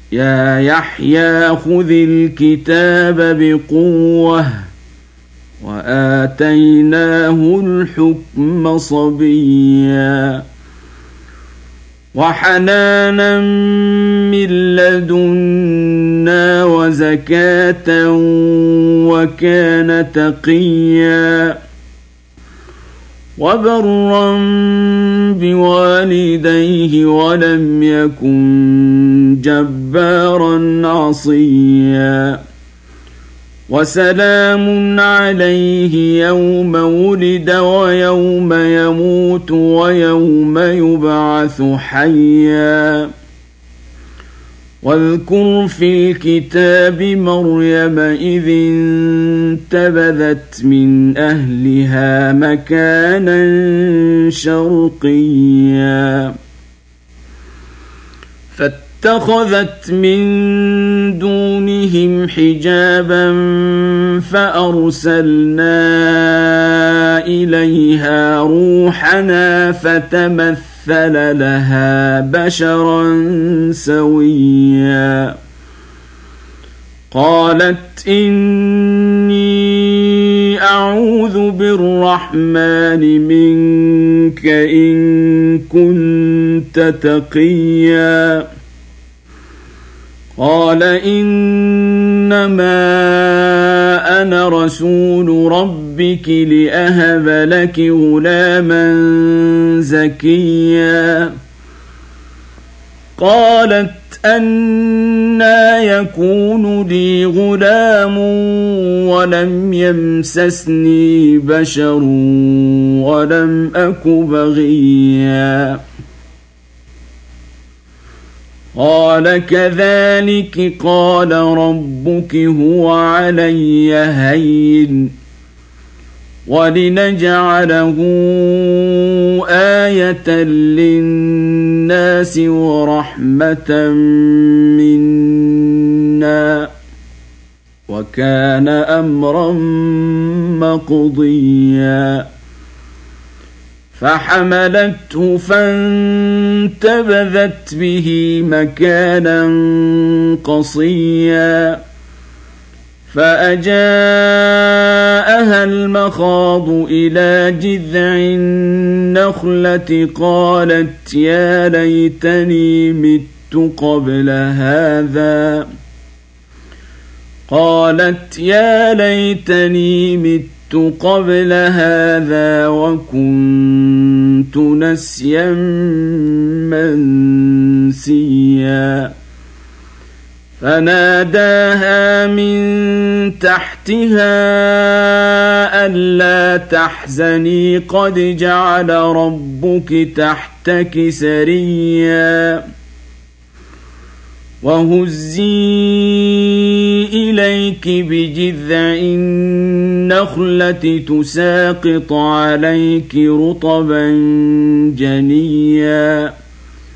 يا يحيى خذ الكتاب بقوة وآتيناه الحكم صبيا وحنانا من لدنا وزكاة وكان تقيا وبرا بوالديه ولم يكن جبارا عصيا وسلام عليه يوم ولد ويوم يموت ويوم يبعث حيا واذكر في الكتاب مريم إذ انتبذت من أهلها مكانا شرقيا فاتخذت من دونهم حجابا فأرسلنا إليها روحنا فتمثل لها بشرا سويا قالت إني أعوذ بالرحمن منك إن كنت تقيا قال إنما أنا رسول ربك لأهب لك غلاما زكيا قالت أنى يكون لي غلام ولم يمسسني بشر ولم أك بغيا قال كذلك قال ربك هو علي هين ولنجعله آية للناس ورحمة منا وكان أمرا مقضيا فحملته فانتبذت به مكانا قصيا فأجاءها المخاض إلى جذع النخلة قالت يا ليتني مت قبل هذا وكنت نسيا منسيا فناداها من تحتها ألا تحزني قد جعل ربك تحتك سريا وهزي إليك بجذع النخلة تساقط عليك رطبا جنيا